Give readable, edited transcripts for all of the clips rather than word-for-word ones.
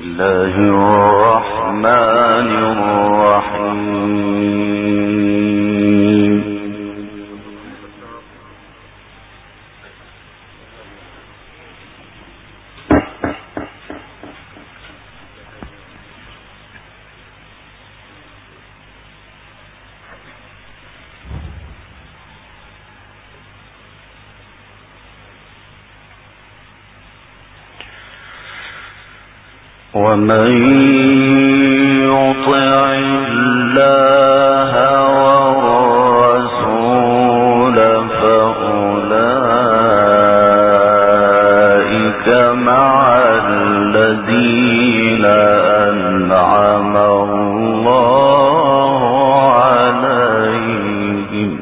الله الرحمن الرحيم. ومن يطع الله والرسول فأولئك مع الذين أنعم الله عليهم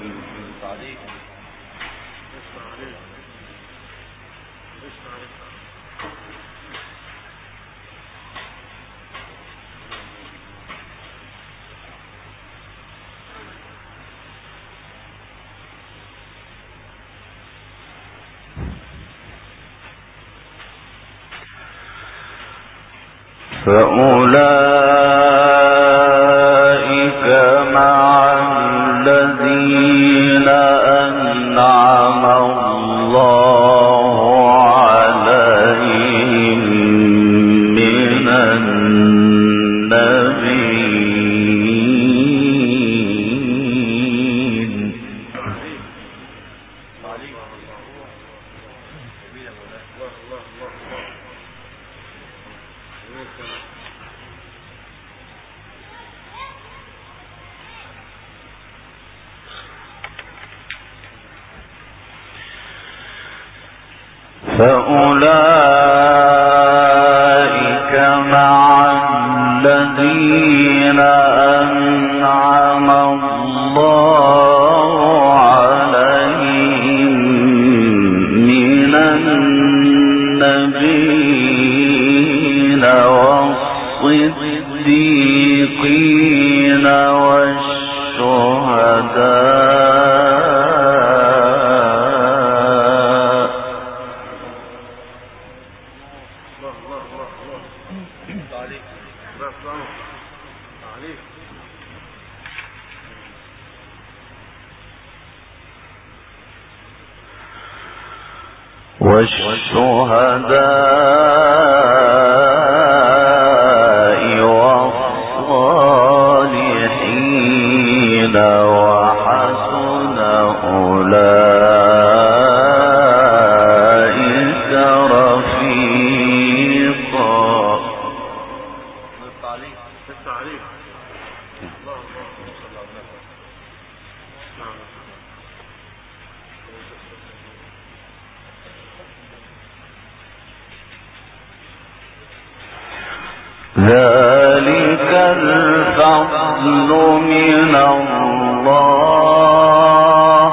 فأولئك مع الذين أنعم الله عليهم من النبيين فأولئك مع الذين أنعم الله عليهم من النبيين والصديقين والشهداء والصالحين وحسن أولئك رفيقا. ذلك الفضل من الله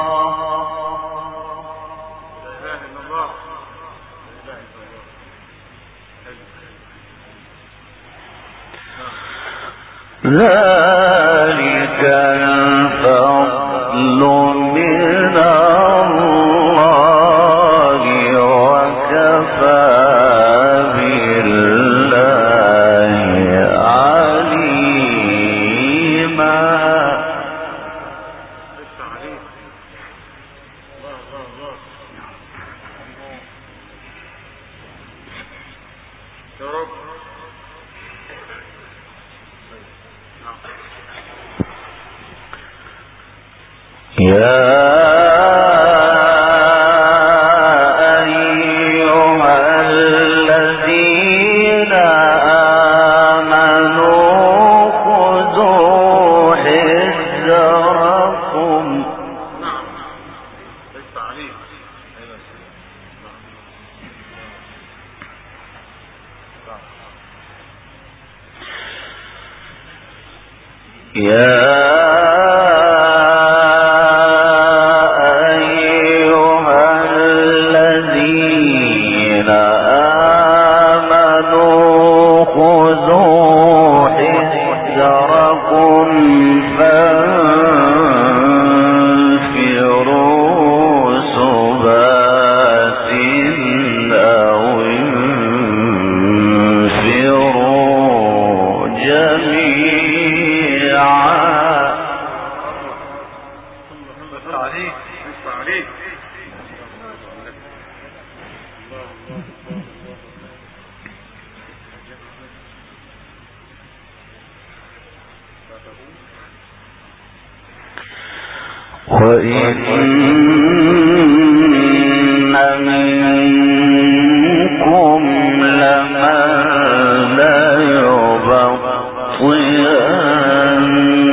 ذلك الفضل من الله وكفى فانفروا جميعا. وإن منكم لمن ليبطئن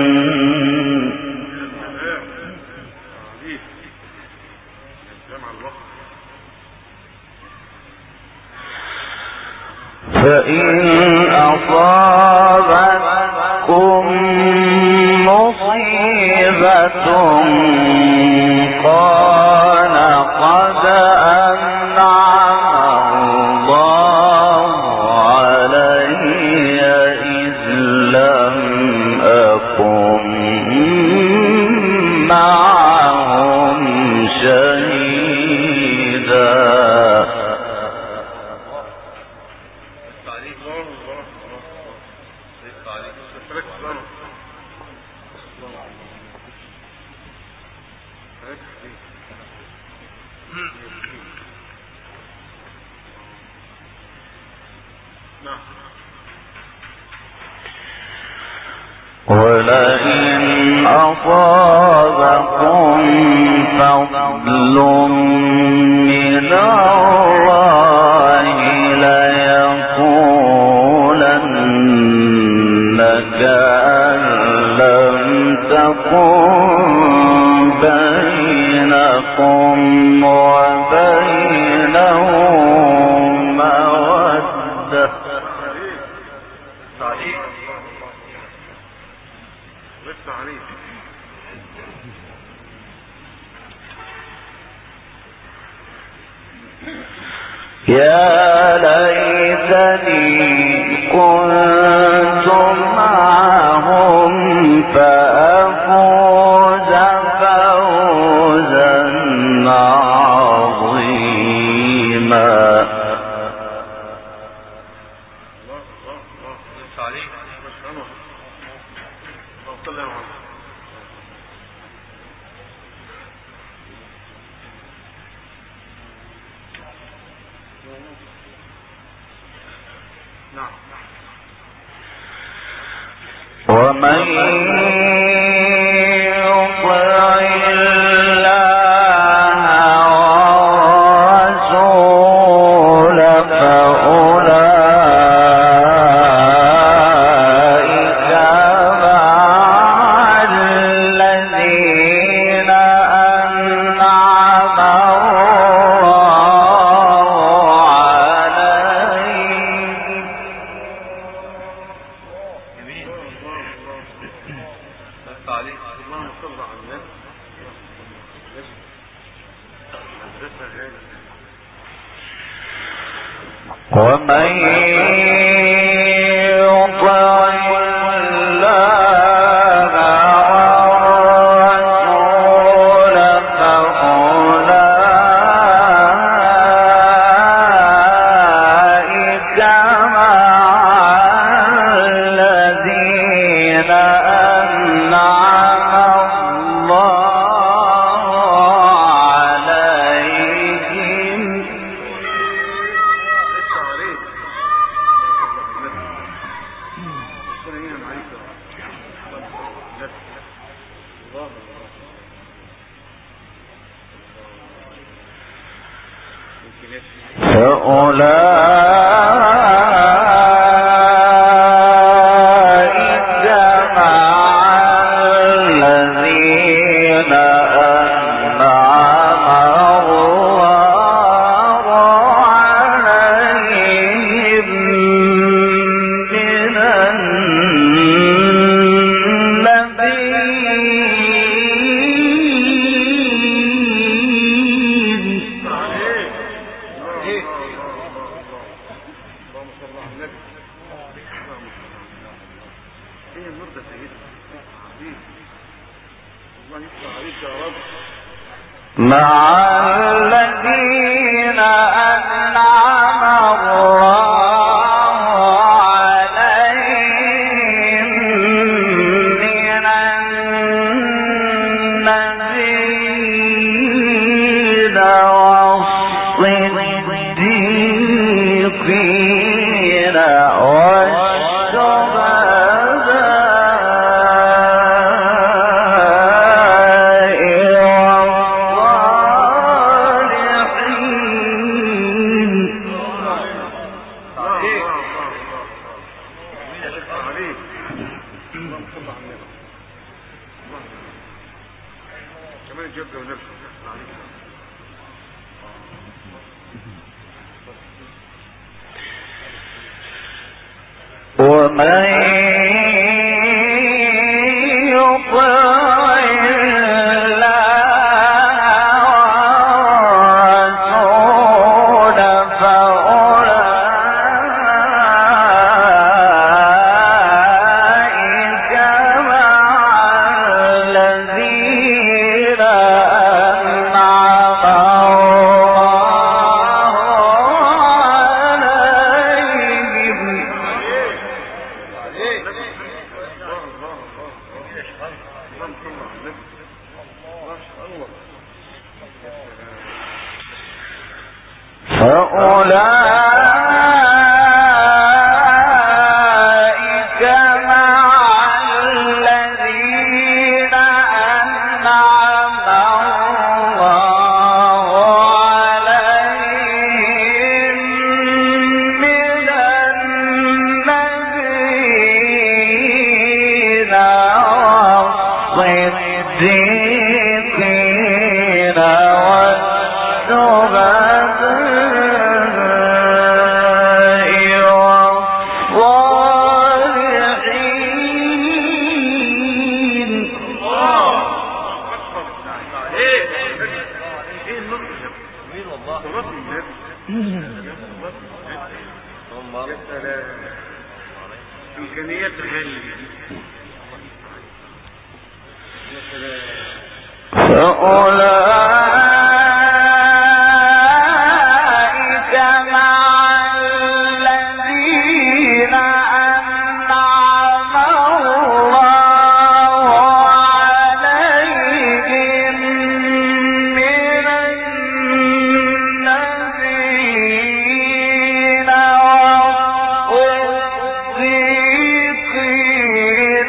فإن أصابتكم مصيبة قال قد أنعم الله علي إذ لم أكن معهم شهيدا. ولئن أصابكم فضل من الله ليقولن كأن لم تكن بينكم وبينه مودة. يا ليتني كنت معهم فأفوز فوزا عظيما. ومن يطع الله والرسول فأولئك مع الذين أنعم ومن يطع الله والرسول فأولئك مع الذين أنعم الله عليهم فأولئك مع الذين أنعم الله عليهم من مع الذين أنعم الله عليهم عليك. اللهم صل على النبي. كمان الجبده ونفسه ومن يطع إمكانيات غالية. فأولئك مع الذين أنعم الله عليهم من النبيين والصديقين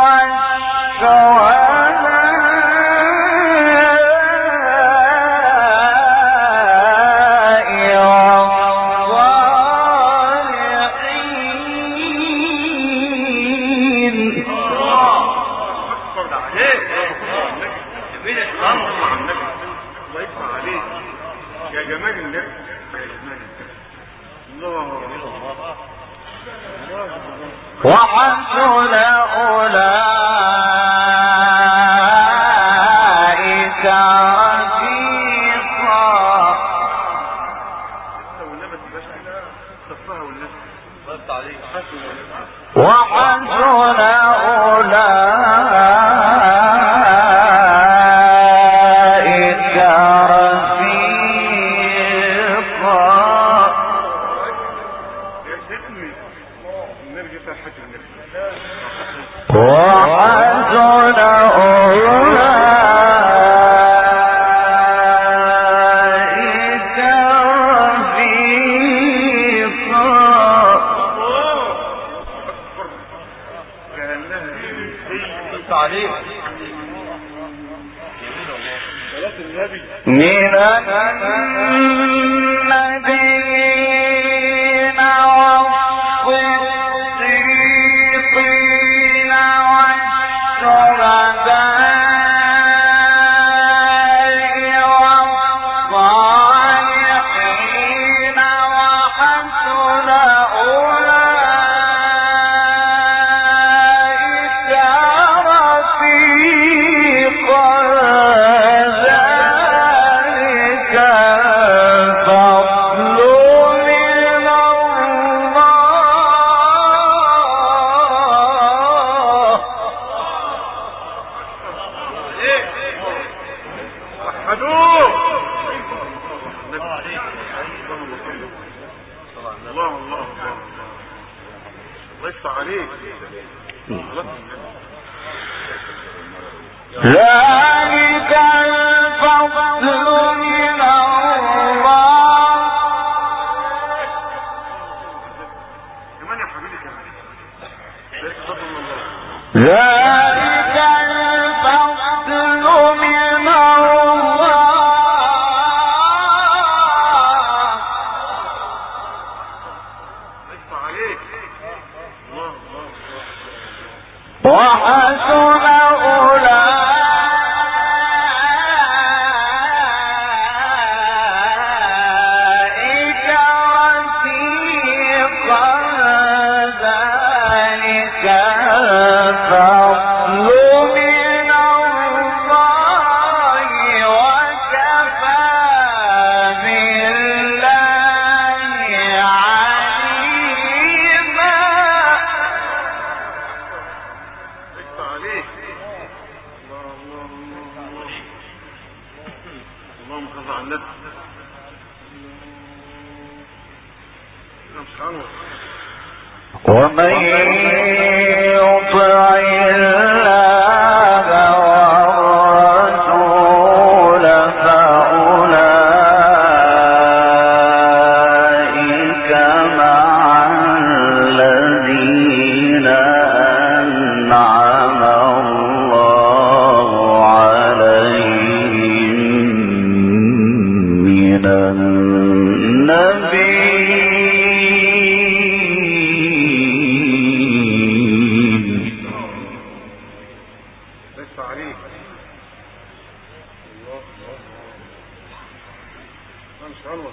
وحسن أولئك رفيقا. وحسن أولئك رفيقا. وحسن أولئك رفيقا. من النبيين والصديقين والشهداء والصالحين وحسن أولئك رفيقا. ذلك الفضل من الله. وحدوه. الله الله يفتح عليك. ذلك الفضل من الله. كمان يا حبيبي كمان. ذلك الفضل من الله. ذلك الفضل من الله. يفتح عليك. الله الله وحسن أولئك رفيقا ذلك الفضل من الله وكفى بالله عليما. اللهم صل على النبي. ومن يطع الله والرسول فأولئك مع الذين أنعم الله عليهم من النبيين. ليس عليك. الله ان شاء الله.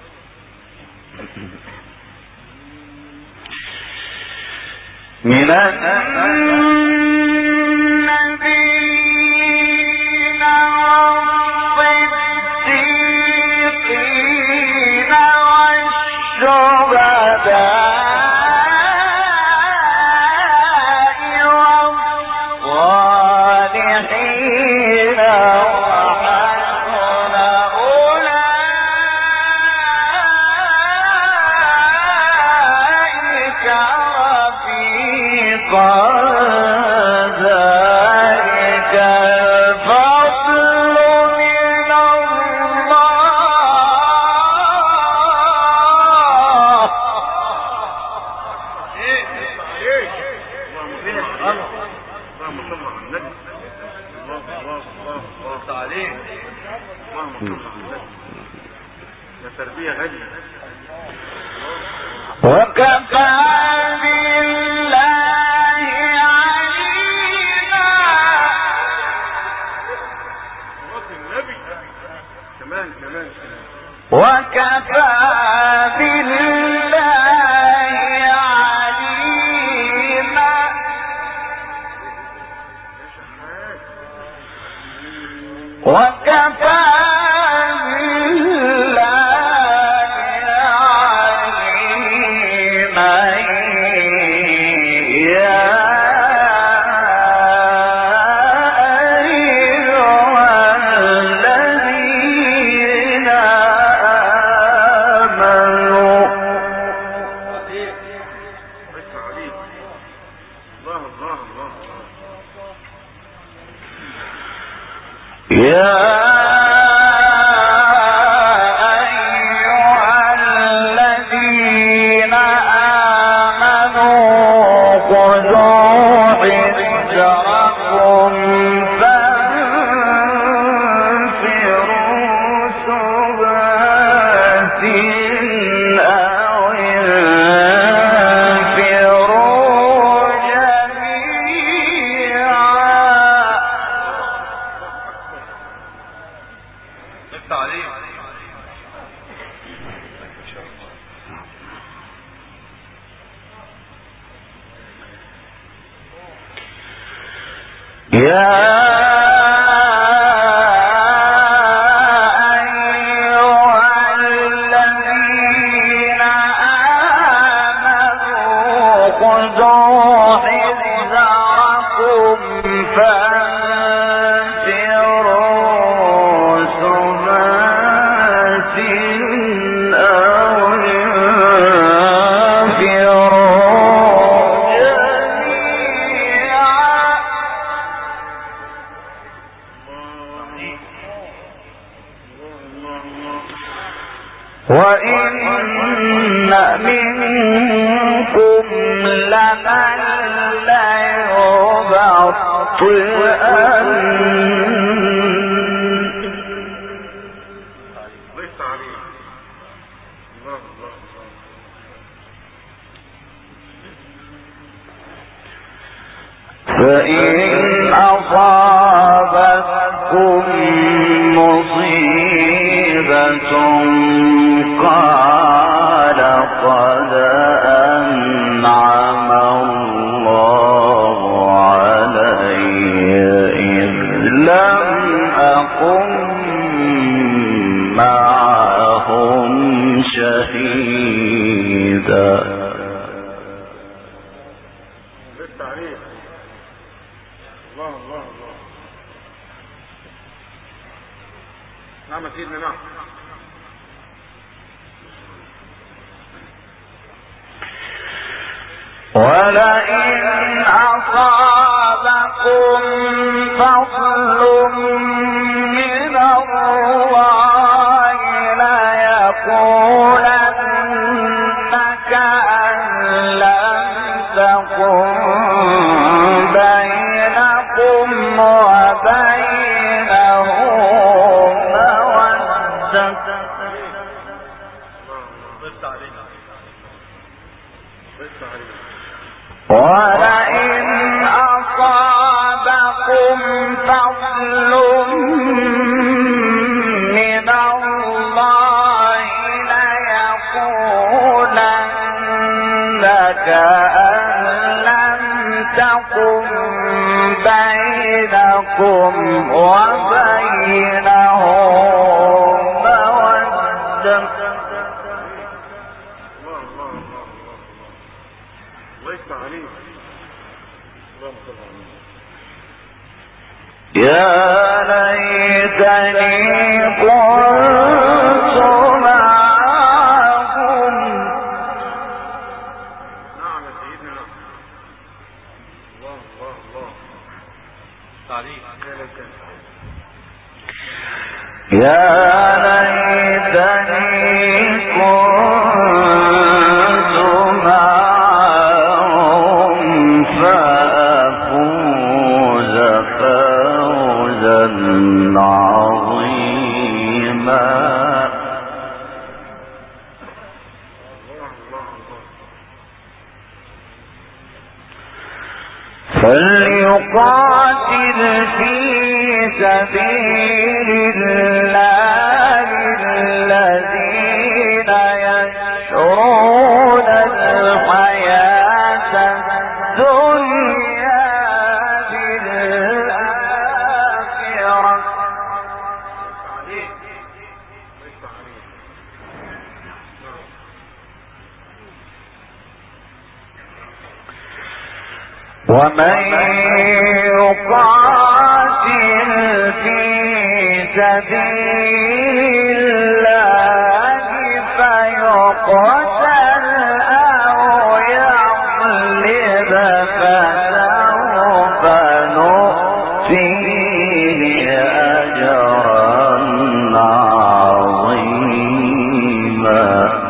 من النبيين والصديقين والشهداء والصالحين وحسن أولئك رفيقا ذلك الفضل من الله. اللهم صل على النبي. الله عليك. اللهم صل على النبي. يا تربية هادية. وكفى بالله عليما. صلاة النبي. كمان وكفى بالله عليما. وكفى بالله عليما يا أيها الذين آمنوا. ليس عليك. الله يا أيها الذين آمنوا خذوا حذركم فانفروا ثبات أو انفروا جميعا. يا أيها الذين آمنوا خذوا حذركم فانفروا ثبات أو انفروا جميعا. وإن منكم لمن ليبطئن. ليس عليك. الله فإن أصابتكم مصيبة قال قد أنعم الله علي إذ لم أكن معهم شهيدا. نعم سيدنا نعم. ولئن أصابكم فضل من الله ليقولن كأن لم تكن بينكم وبينه ولئن أصابكم فضل من الله ليقولن كأن لم تكن بينكم وبينه مودة. يا ليتني كنت معهم. نعم يا سيدنا. الله الله الله. تعليق. يا ليتني كنت معهم فأفوز فوزا عظيما. فليقاتل في سبيل الله الذين يشرون الحياة الدنيا بالآخرة. ومن يقاتل في سبيل الله فيقتل أو يغلب فسوف نؤتيه أجرا عظيما.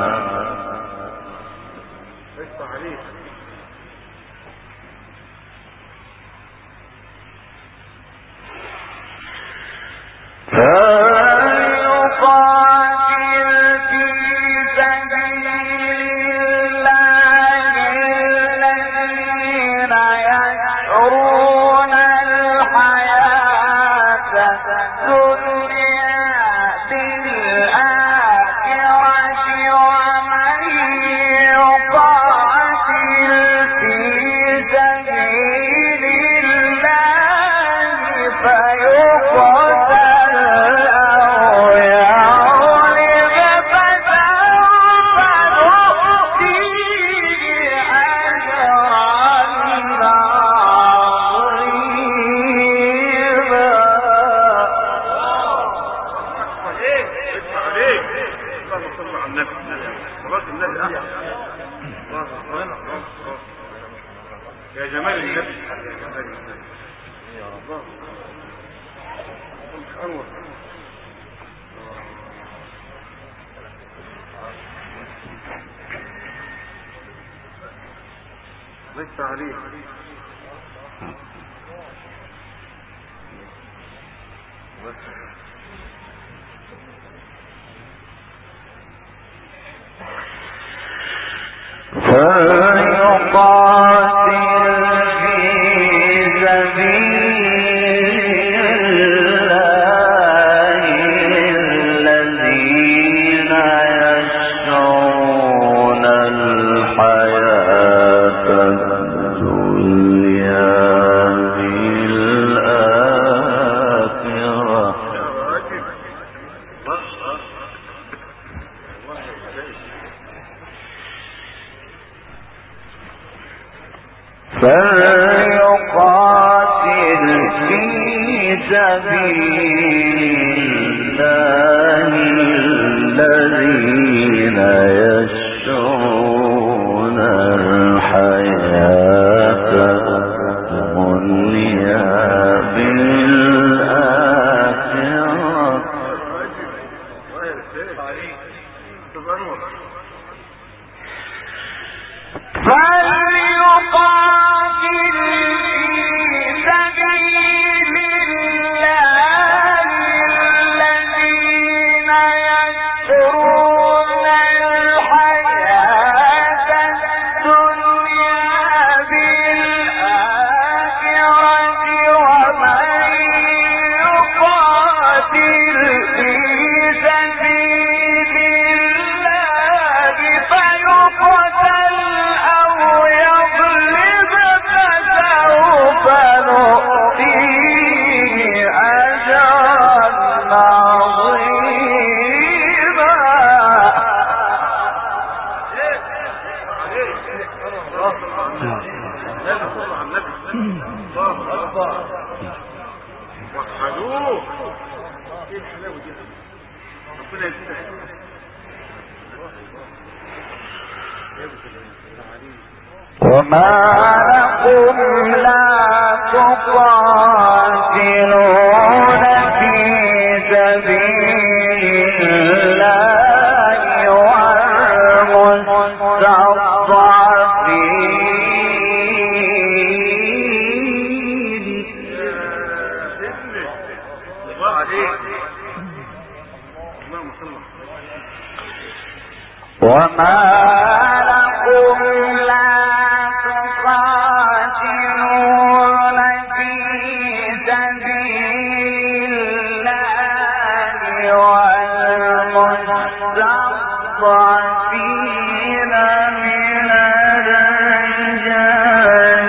يا جمال النبي. أنور. ليس عليه. فليقاتل في فليقاتل في سبيل الله الذين يشرون الحياة الدنيا بالآخرة. وما لكم لا تقاتلون في سبيل الله والمستضعفين وما لكم لا تقاتلون في سبيل الله والمستضعفين من الرجال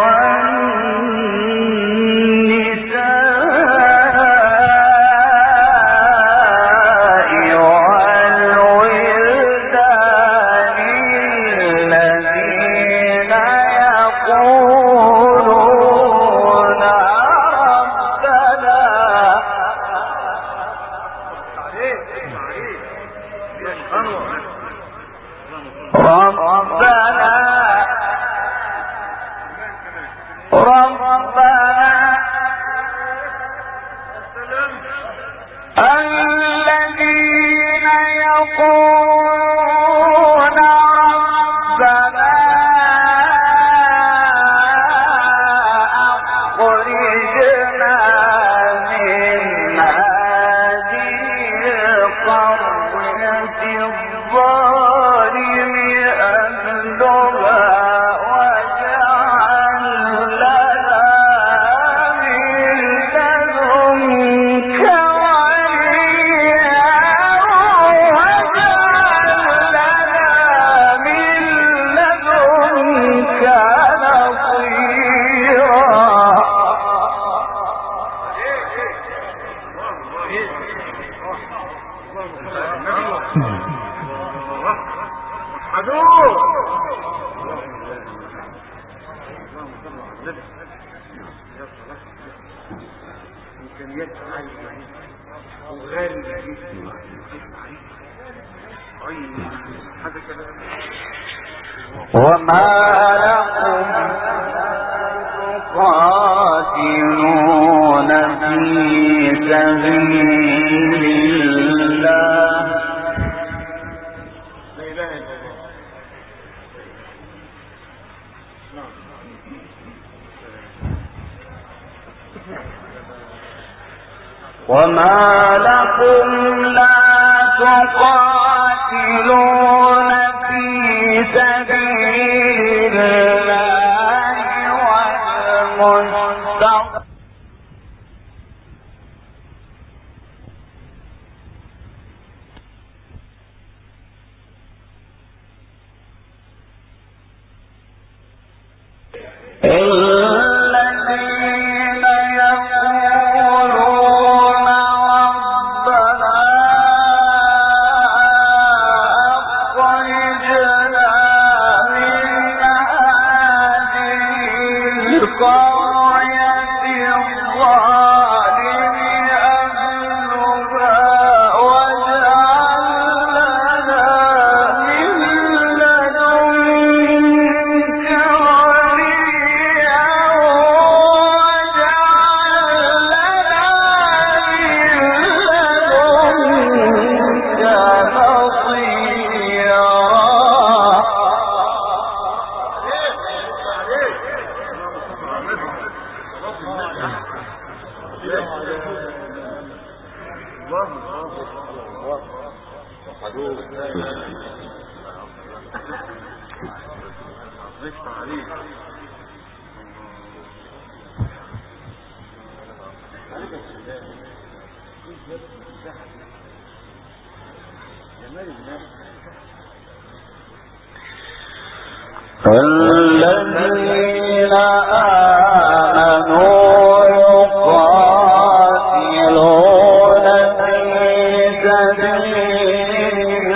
والنساء والولدان الذين يقولون الذين يقولون ربنا أخرجنا من هذه القرية الظالم أهلها واجعل لنا من لدنك وليا واجعل لنا من لدنك وما لكم تقاتلون في سبيل الله وما لكم لا تقاتلون في سبيل الله والمستضعفين الذين يقولون ربنا أخرجنا من هذه الذين آمنوا يقاتلون في سبيل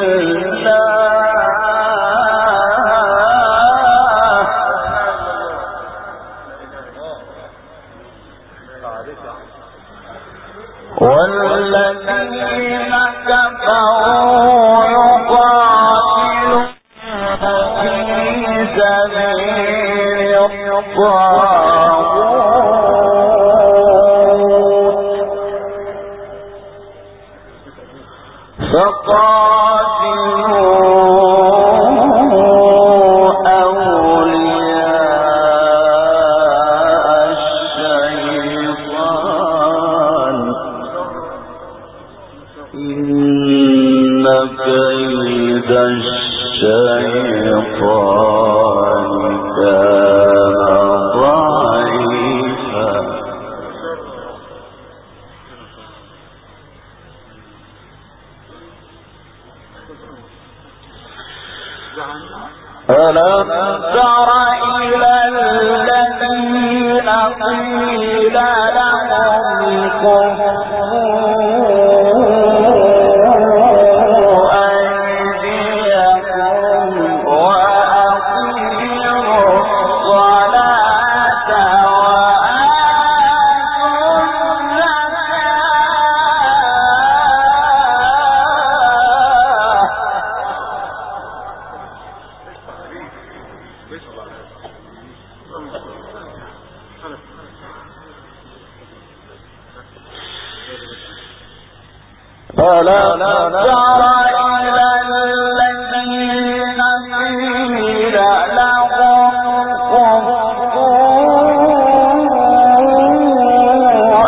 الله والذين كفروا يقاتلون في سبيل الطاغوت فقاتلوا أولياء الشيطان إن كيد الشيطان كان ضعيفا ألم تر إلى الذين قيل لهم كفوا أيديكم وأقيموا الصلاة ألم تر إلى الذين قيل لهم كفوا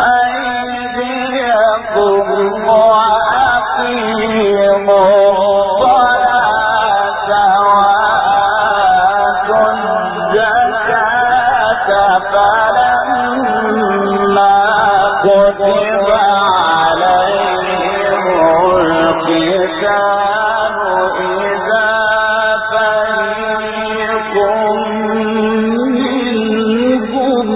أيديكم وأقيموا الصلاة وآتوا الزكاة فلما كتب عليهم القتال إذا فريق منهم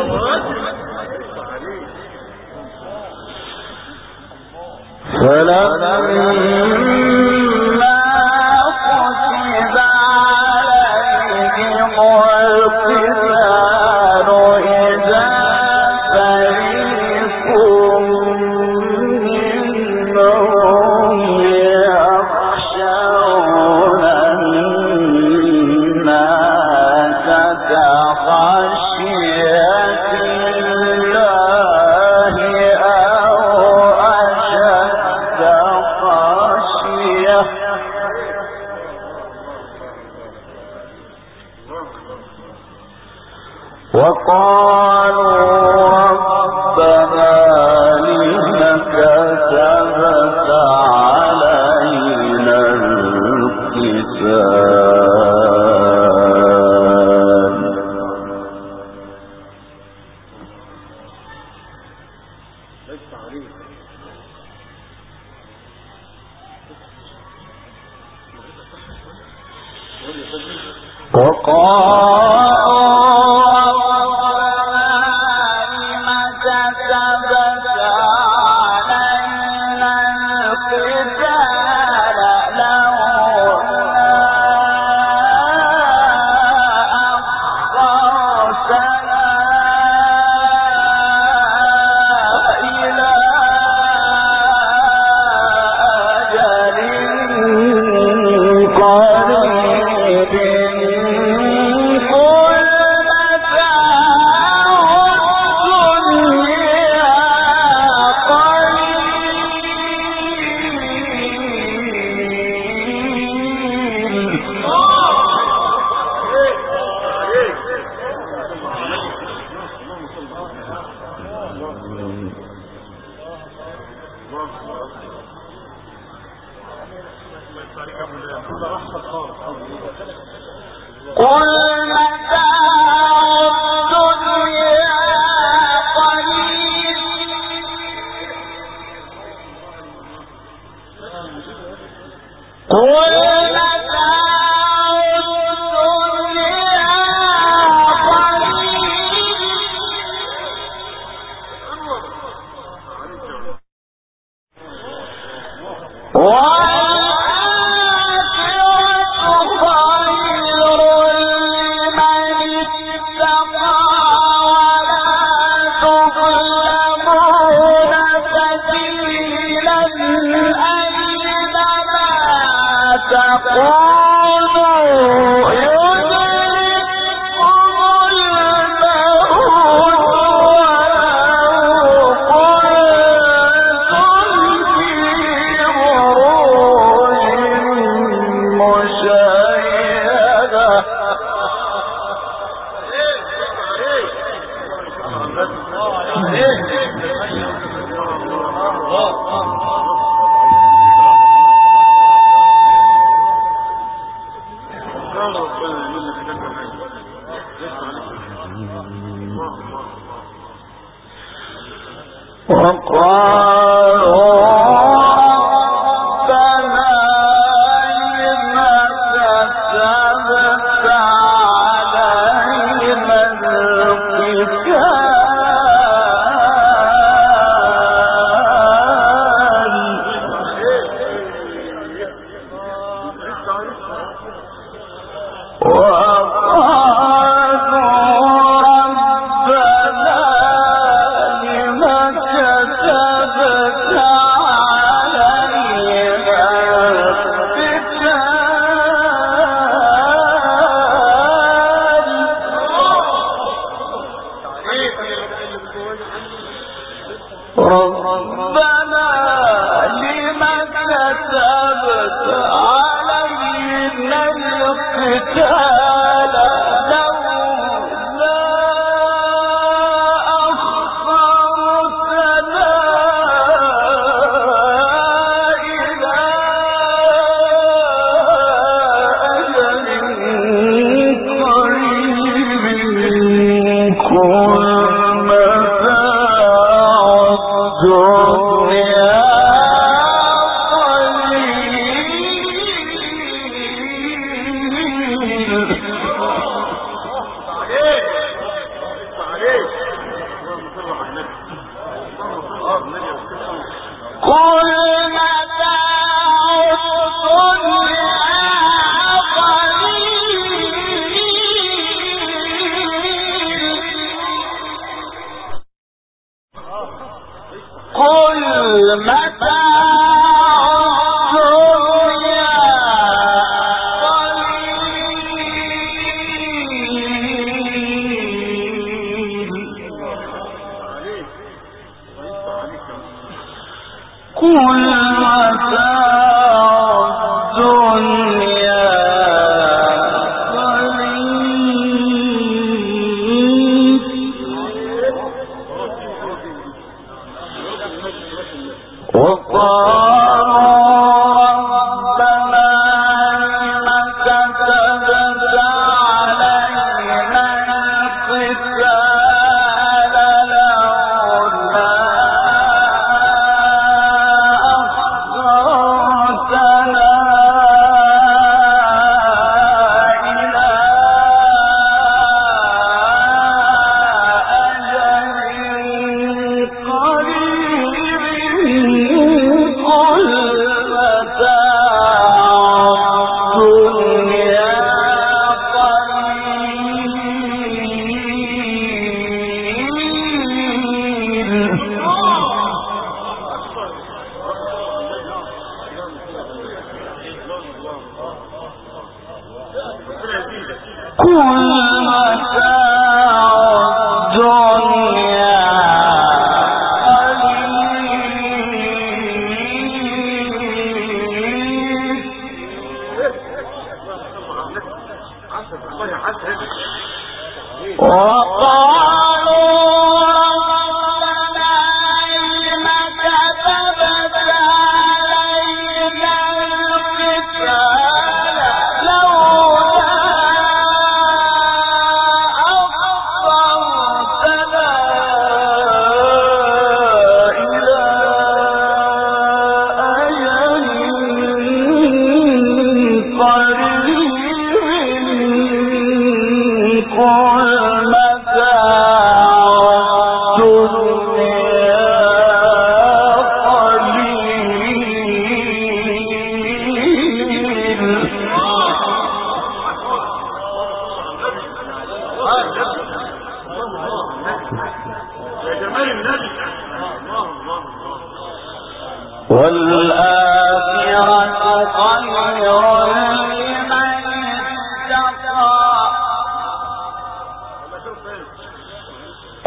فلما كتب عليهم القتال إذا فريق منهم يخشون الناس كخشية الله أو أشد خشية وقالوا ربنا لم كتبت علينا القتال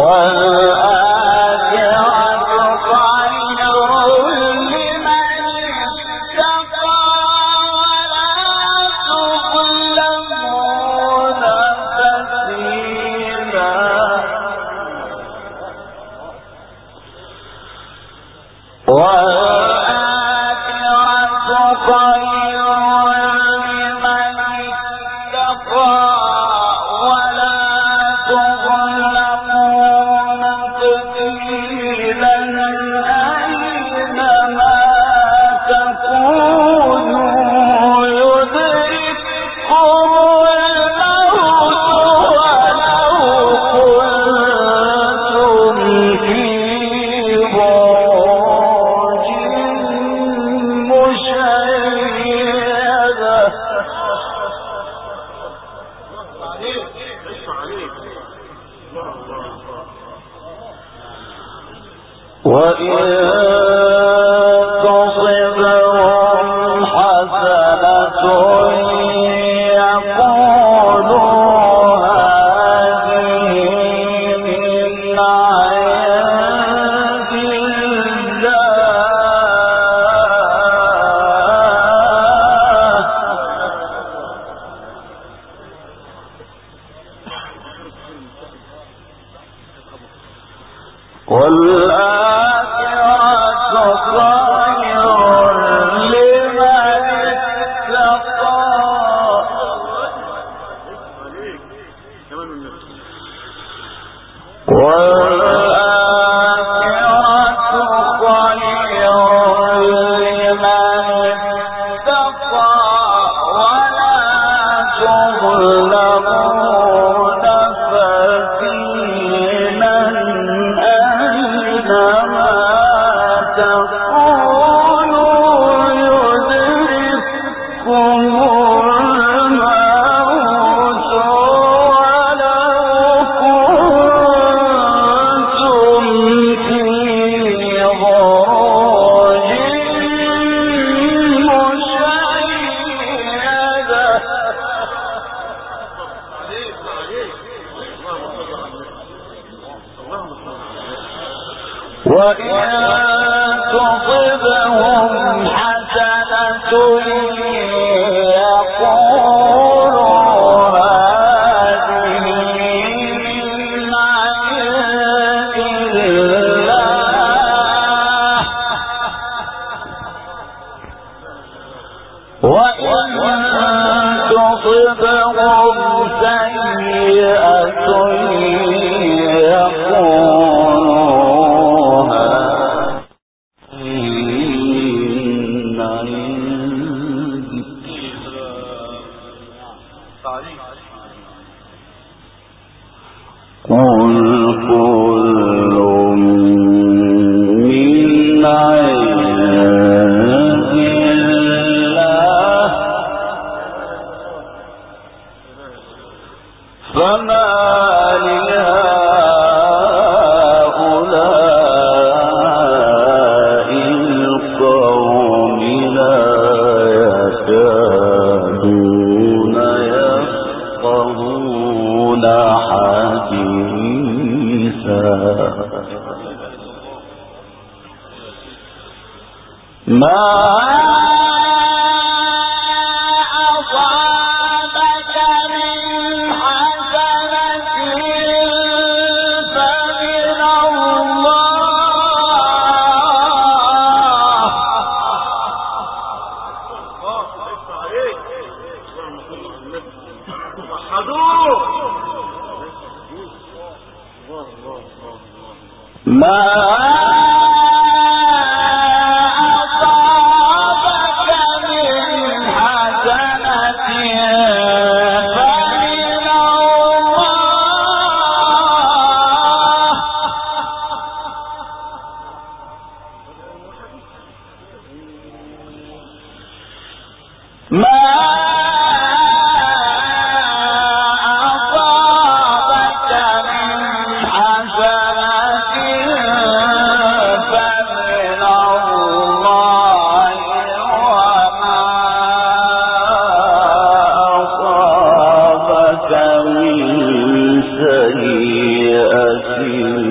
سيئة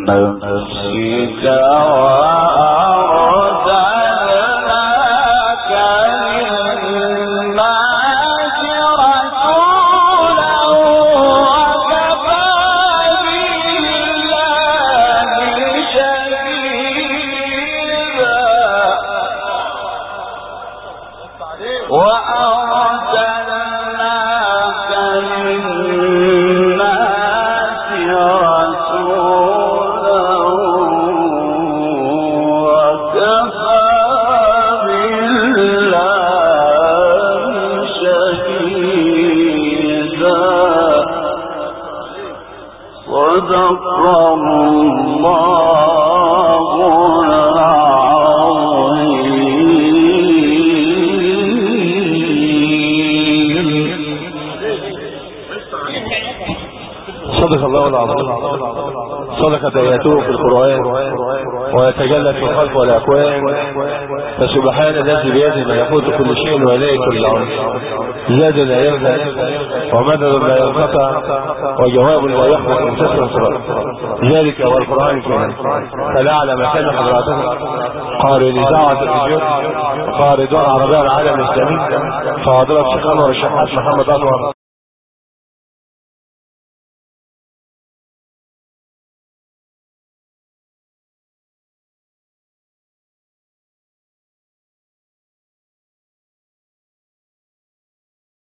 نفسك وأرسلناك للناس رسولا وكفى بالله شهيدا وأرسلناك للناس رسولا وكفى بالله شهيدا صدق الله صدق الله العظيم. صدقت آياته في القرآن ويتجلى في الخلق والأكوان، فسبحان الذي بيده ملكوت كل شيء وإليه كل أمر، زاد لا يزداد ومدد لا ينقطع وجواب لا يخلق من كثرة الرأس. ذلك هو القرآن الكريم. فلا على مكان حضراتكم قارئ إذاعة الرجال قارئ دور عربية العالم الإسلامي فاضلة الشيخ أنور الشيخ محمد أنور